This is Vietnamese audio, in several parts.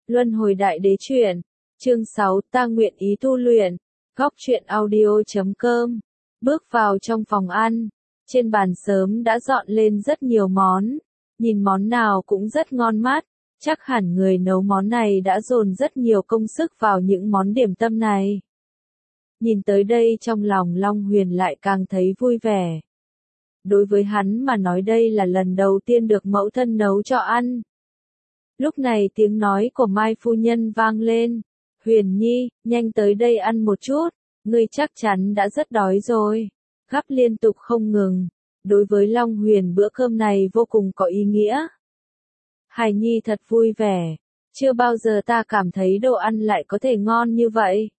Luân hồi đại đế truyện, chương 6, ta nguyện ý tu luyện, góc truyện audio.com. Bước vào trong phòng ăn, trên bàn sớm đã dọn lên rất nhiều món, nhìn món nào cũng rất ngon mắt, chắc hẳn người nấu món này đã dồn rất nhiều công sức vào những món điểm tâm này. Nhìn tới đây trong lòng Long Huyền lại càng thấy vui vẻ. Đối với hắn mà nói đây là lần đầu tiên được mẫu thân nấu cho ăn. Lúc này tiếng nói của Mai phu nhân vang lên, Huyền Nhi, nhanh tới đây ăn một chút, ngươi chắc chắn đã rất đói rồi, gắp liên tục không ngừng. Đối với Long Huyền bữa cơm này vô cùng có ý nghĩa. Hài Nhi thật vui vẻ, chưa bao giờ ta cảm thấy đồ ăn lại có thể ngon như vậy.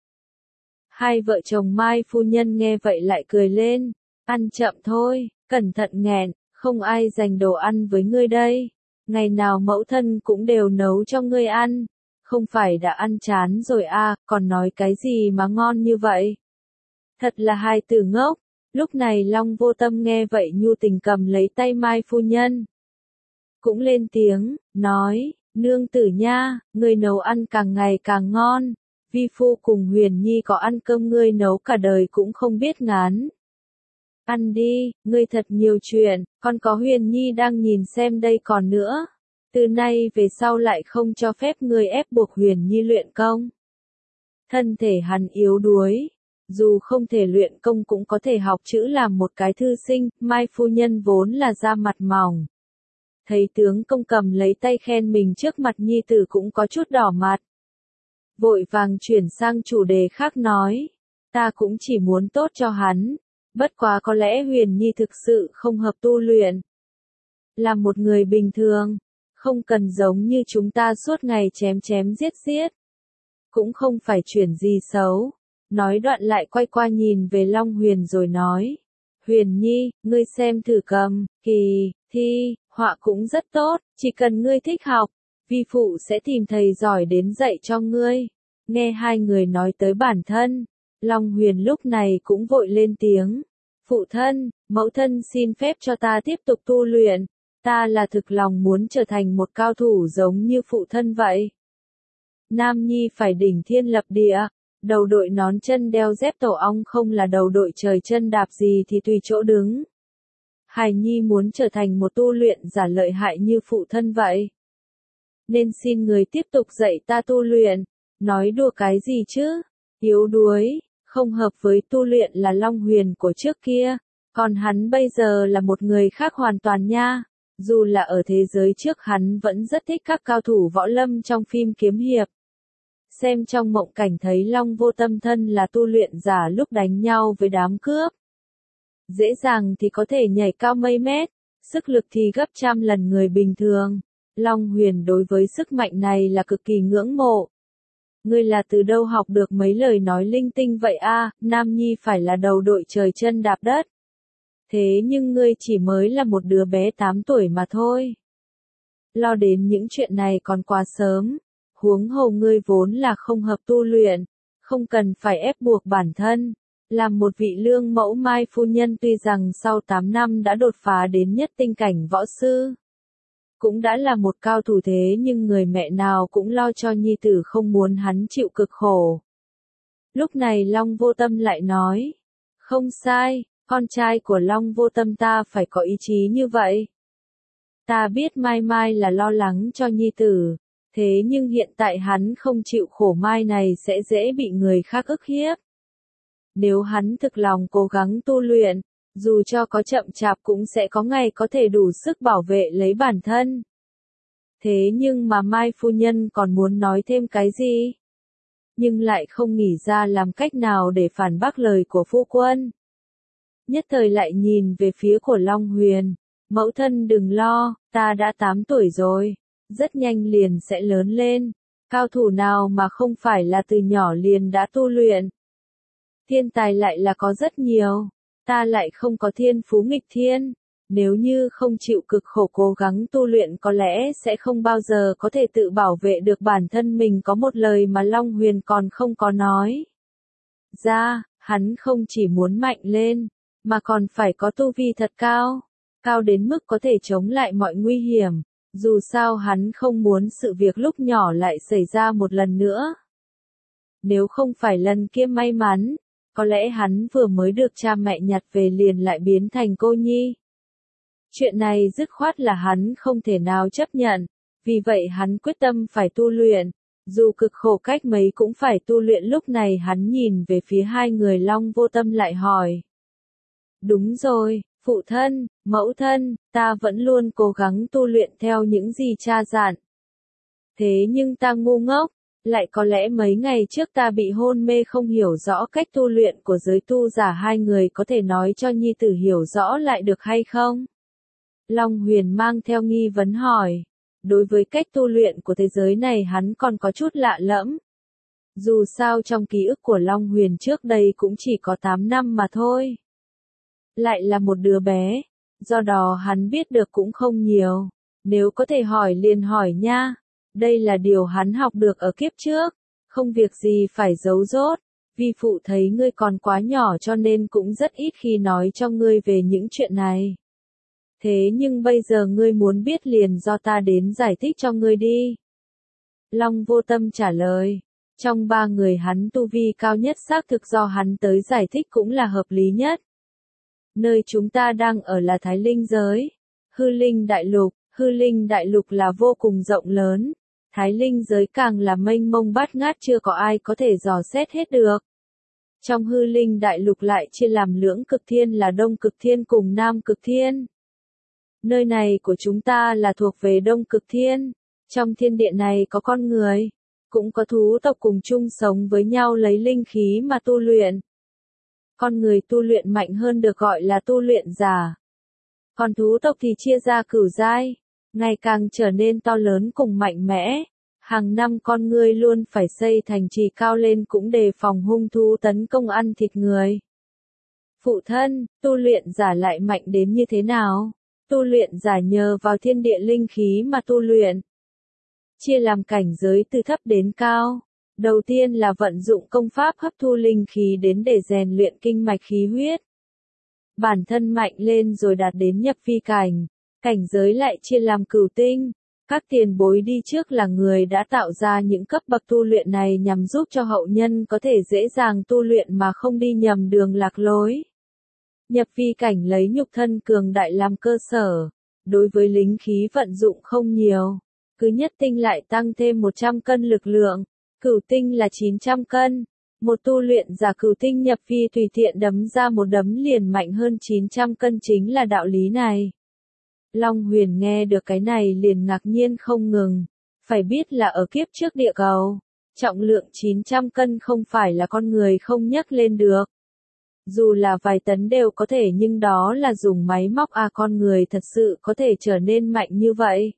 Hai vợ chồng Mai phu nhân nghe vậy lại cười lên, ăn chậm thôi, cẩn thận nghẹn, không ai giành đồ ăn với ngươi đây. Ngày nào mẫu thân cũng đều nấu cho ngươi ăn, không phải đã ăn chán rồi à, còn nói cái gì mà ngon như vậy. Thật là hai tử ngốc. Lúc này Long Vô Tâm nghe vậy nhu tình cầm lấy tay Mai phu nhân. Cũng lên tiếng, nói, nương tử nha, ngươi nấu ăn càng ngày càng ngon, vi phu cùng Huyền Nhi có ăn cơm ngươi nấu cả đời cũng không biết ngán. Ăn đi, ngươi thật nhiều chuyện, còn có Huyền Nhi đang nhìn xem đây còn nữa. Từ nay về sau lại không cho phép ngươi ép buộc Huyền Nhi luyện công. Thân thể hắn yếu đuối, dù không thể luyện công cũng có thể học chữ làm một cái thư sinh, Mai phu nhân vốn là da mặt mỏng. Thấy tướng công cầm lấy tay khen mình trước mặt Nhi tử cũng có chút đỏ mặt. Vội vàng chuyển sang chủ đề khác nói, ta cũng chỉ muốn tốt cho hắn. Bất quá có lẽ Huyền Nhi thực sự không hợp tu luyện. Là một người bình thường, không cần giống như chúng ta suốt ngày chém chém giết giết. Cũng không phải chuyển gì xấu. Nói đoạn lại quay qua nhìn về Long Huyền rồi nói. Huyền Nhi, ngươi xem thử cầm, kỳ, thi, họa cũng rất tốt, chỉ cần ngươi thích học, vi phụ sẽ tìm thầy giỏi đến dạy cho ngươi. Nghe hai người nói tới bản thân. Long Huyền lúc này cũng vội lên tiếng. Phụ thân, mẫu thân xin phép cho ta tiếp tục tu luyện. Ta là thực lòng muốn trở thành một cao thủ giống như phụ thân vậy. Nam Nhi phải đỉnh thiên lập địa. Đầu đội nón chân đeo dép tổ ong không là đầu đội trời chân đạp gì thì tùy chỗ đứng. Hài Nhi muốn trở thành một tu luyện giả lợi hại như phụ thân vậy. Nên xin người tiếp tục dạy ta tu luyện. Nói đùa cái gì chứ? Yếu đuối. Không hợp với tu luyện là Long Huyền của trước kia, còn hắn bây giờ là một người khác hoàn toàn nha. Dù là ở thế giới trước hắn vẫn rất thích các cao thủ võ lâm trong phim kiếm hiệp. Xem trong mộng cảnh thấy Long Vô Tâm thân là tu luyện giả lúc đánh nhau với đám cướp. Dễ dàng thì có thể nhảy cao mây mét, sức lực thì gấp trăm lần người bình thường. Long Huyền đối với sức mạnh này là cực kỳ ngưỡng mộ. Ngươi là từ đâu học được mấy lời nói linh tinh vậy a? Nam Nhi phải là đầu đội trời chân đạp đất. Thế nhưng ngươi chỉ mới là một đứa bé 8 tuổi mà thôi. Lo đến những chuyện này còn quá sớm. Huống hồ ngươi vốn là không hợp tu luyện, không cần phải ép buộc bản thân. Làm một vị lương mẫu Mai phu nhân tuy rằng sau 8 năm đã đột phá đến nhất tinh cảnh võ sư. Cũng đã là một cao thủ thế nhưng người mẹ nào cũng lo cho nhi tử không muốn hắn chịu cực khổ. Lúc này Long Vô Tâm lại nói, không sai, con trai của Long Vô Tâm ta phải có ý chí như vậy. Ta biết Mai Mai là lo lắng cho nhi tử, thế nhưng hiện tại hắn không chịu khổ Mai này sẽ dễ bị người khác ức hiếp. Nếu hắn thực lòng cố gắng tu luyện, dù cho có chậm chạp cũng sẽ có ngày có thể đủ sức bảo vệ lấy bản thân. Thế nhưng mà Mai phu nhân còn muốn nói thêm cái gì? Nhưng lại không nghĩ ra làm cách nào để phản bác lời của phu quân. Nhất thời lại nhìn về phía của Long Huyền. Mẫu thân đừng lo, ta đã 8 tuổi rồi. Rất nhanh liền sẽ lớn lên. Cao thủ nào mà không phải là từ nhỏ liền đã tu luyện. Thiên tài lại là có rất nhiều. Ta lại không có thiên phú nghịch thiên. Nếu như không chịu cực khổ cố gắng tu luyện có lẽ sẽ không bao giờ có thể tự bảo vệ được bản thân mình. Có một lời mà Long Huyền còn không có nói ra, hắn không chỉ muốn mạnh lên, mà còn phải có tu vi thật cao, cao đến mức có thể chống lại mọi nguy hiểm. Dù sao hắn không muốn sự việc lúc nhỏ lại xảy ra một lần nữa. Nếu không phải lần kia may mắn, có lẽ hắn vừa mới được cha mẹ nhặt về liền lại biến thành cô nhi. Chuyện này dứt khoát là hắn không thể nào chấp nhận, vì vậy hắn quyết tâm phải tu luyện, dù cực khổ cách mấy cũng phải tu luyện. Lúc này hắn nhìn về phía hai người Long Vô Tâm lại hỏi. Đúng rồi, phụ thân, mẫu thân, ta vẫn luôn cố gắng tu luyện theo những gì cha dặn. Thế nhưng ta ngu ngốc, lại có lẽ mấy ngày trước ta bị hôn mê không hiểu rõ cách tu luyện của giới tu giả, hai người có thể nói cho nhi tử hiểu rõ lại được hay không? Long Huyền mang theo nghi vấn hỏi. Đối với cách tu luyện của thế giới này hắn còn có chút lạ lẫm. Dù sao trong ký ức của Long Huyền trước đây cũng chỉ có 8 năm mà thôi. Lại là một đứa bé, do đó hắn biết được cũng không nhiều. Nếu có thể hỏi liền hỏi nha. Đây là điều hắn học được ở kiếp trước, không việc gì phải giấu dốt. Vi phụ thấy ngươi còn quá nhỏ cho nên cũng rất ít khi nói cho ngươi về những chuyện này. Thế nhưng bây giờ ngươi muốn biết liền do ta đến giải thích cho ngươi đi. Long Vô Tâm trả lời. Trong ba người hắn tu vi cao nhất xác thực do hắn tới giải thích cũng là hợp lý nhất. Nơi chúng ta đang ở là Thái Linh giới. Hư Linh Đại Lục. Hư Linh Đại Lục là vô cùng rộng lớn. Thái Linh giới càng là mênh mông bát ngát, chưa có ai có thể dò xét hết được. Trong Hư Linh Đại Lục lại chia làm lưỡng cực thiên là Đông Cực Thiên cùng Nam Cực Thiên. Nơi này của chúng ta là thuộc về Đông Cực Thiên. Trong thiên địa này có con người, cũng có thú tộc cùng chung sống với nhau lấy linh khí mà tu luyện. Con người tu luyện mạnh hơn được gọi là tu luyện giả. Còn thú tộc thì chia ra cửu giai, ngày càng trở nên to lớn cùng mạnh mẽ. Hàng năm con người luôn phải xây thành trì cao lên cũng đề phòng hung thú tấn công ăn thịt người. Phụ thân, tu luyện giả lại mạnh đến như thế nào? Tu luyện giả nhờ vào thiên địa linh khí mà tu luyện. Chia làm cảnh giới từ thấp đến cao. Đầu tiên là vận dụng công pháp hấp thu linh khí đến để rèn luyện kinh mạch khí huyết. Bản thân mạnh lên rồi đạt đến nhập vi cảnh. Cảnh giới lại chia làm cửu tinh. Các tiền bối đi trước là người đã tạo ra những cấp bậc tu luyện này nhằm giúp cho hậu nhân có thể dễ dàng tu luyện mà không đi nhầm đường lạc lối. Nhập vi cảnh lấy nhục thân cường đại làm cơ sở. Đối với lính khí vận dụng không nhiều. Cứ nhất tinh lại tăng thêm 100 cân lực lượng. Cửu tinh là 900 cân. Một tu luyện giả cửu tinh nhập vi tùy tiện đấm ra một đấm liền mạnh hơn 900 cân, chính là đạo lý này. Long Huyền nghe được cái này liền ngạc nhiên không ngừng. Phải biết là ở kiếp trước địa cầu, trọng lượng 900 cân không phải là con người không nhấc lên được. Dù là vài tấn đều có thể, nhưng đó là dùng máy móc, con người thật sự có thể trở nên mạnh như vậy.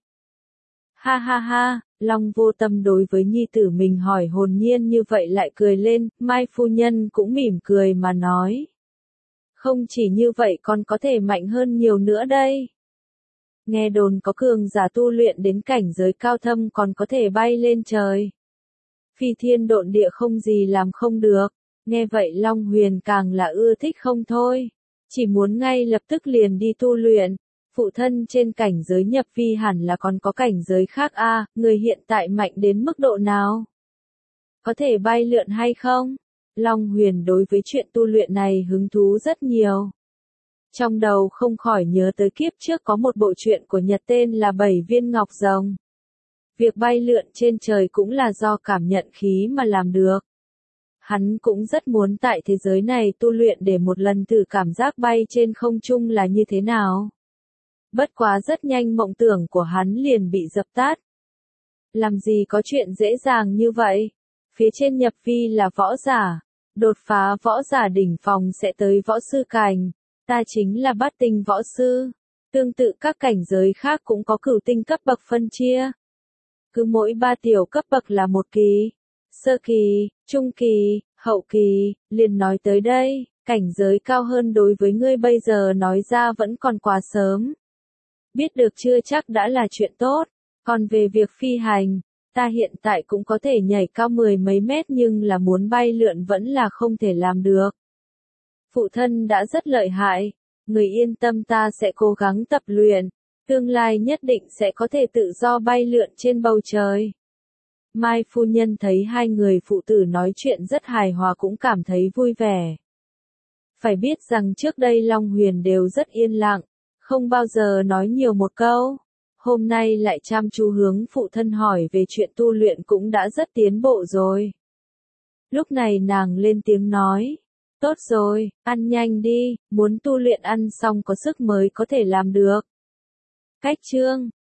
Ha ha ha, Long Vô Tâm đối với nhi tử mình hỏi hồn nhiên như vậy lại cười lên. Mai phu nhân cũng mỉm cười mà nói. Không chỉ như vậy còn có thể mạnh hơn nhiều nữa đây. Nghe đồn có cường giả tu luyện đến cảnh giới cao thâm còn có thể bay lên trời. Phi thiên độn địa không gì làm không được. Nghe vậy Long Huyền càng là ưa thích không thôi. Chỉ muốn ngay lập tức liền đi tu luyện. Phụ thân, trên cảnh giới nhập vi hẳn là còn có cảnh giới khác người hiện tại mạnh đến mức độ nào? Có thể bay lượn hay không? Long Huyền đối với chuyện tu luyện này hứng thú rất nhiều. Trong đầu không khỏi nhớ tới kiếp trước có một bộ truyện của Nhật tên là 7 viên ngọc rồng. Việc bay lượn trên trời cũng là do cảm nhận khí mà làm được. Hắn cũng rất muốn tại thế giới này tu luyện để một lần thử cảm giác bay trên không trung là như thế nào. Bất quá rất nhanh mộng tưởng của hắn liền bị dập tắt. Làm gì có chuyện dễ dàng như vậy? Phía trên nhập vi là võ giả. Đột phá võ giả đỉnh phong sẽ tới võ sư cảnh. Ta chính là bát tinh võ sư. Tương tự các cảnh giới khác cũng có cửu tinh cấp bậc phân chia. Cứ mỗi 3 tiểu cấp bậc là một kỳ. Sơ kỳ, trung kỳ, hậu kỳ, liền nói tới đây. Cảnh giới cao hơn đối với ngươi bây giờ nói ra vẫn còn quá sớm. Biết được chưa chắc đã là chuyện tốt. Còn về việc phi hành, ta hiện tại cũng có thể nhảy cao 10 mấy mét, nhưng là muốn bay lượn vẫn là không thể làm được. Phụ thân đã rất lợi hại, người yên tâm, ta sẽ cố gắng tập luyện. Tương lai nhất định sẽ có thể tự do bay lượn trên bầu trời. Mai phu nhân thấy hai người phụ tử nói chuyện rất hài hòa cũng cảm thấy vui vẻ. Phải biết rằng trước đây Long Huyền đều rất yên lặng, không bao giờ nói nhiều một câu. Hôm nay lại chăm chú hướng phụ thân hỏi về chuyện tu luyện cũng đã rất tiến bộ rồi. Lúc này nàng lên tiếng nói, tốt rồi, ăn nhanh đi, muốn tu luyện ăn xong có sức mới có thể làm được. Cách chương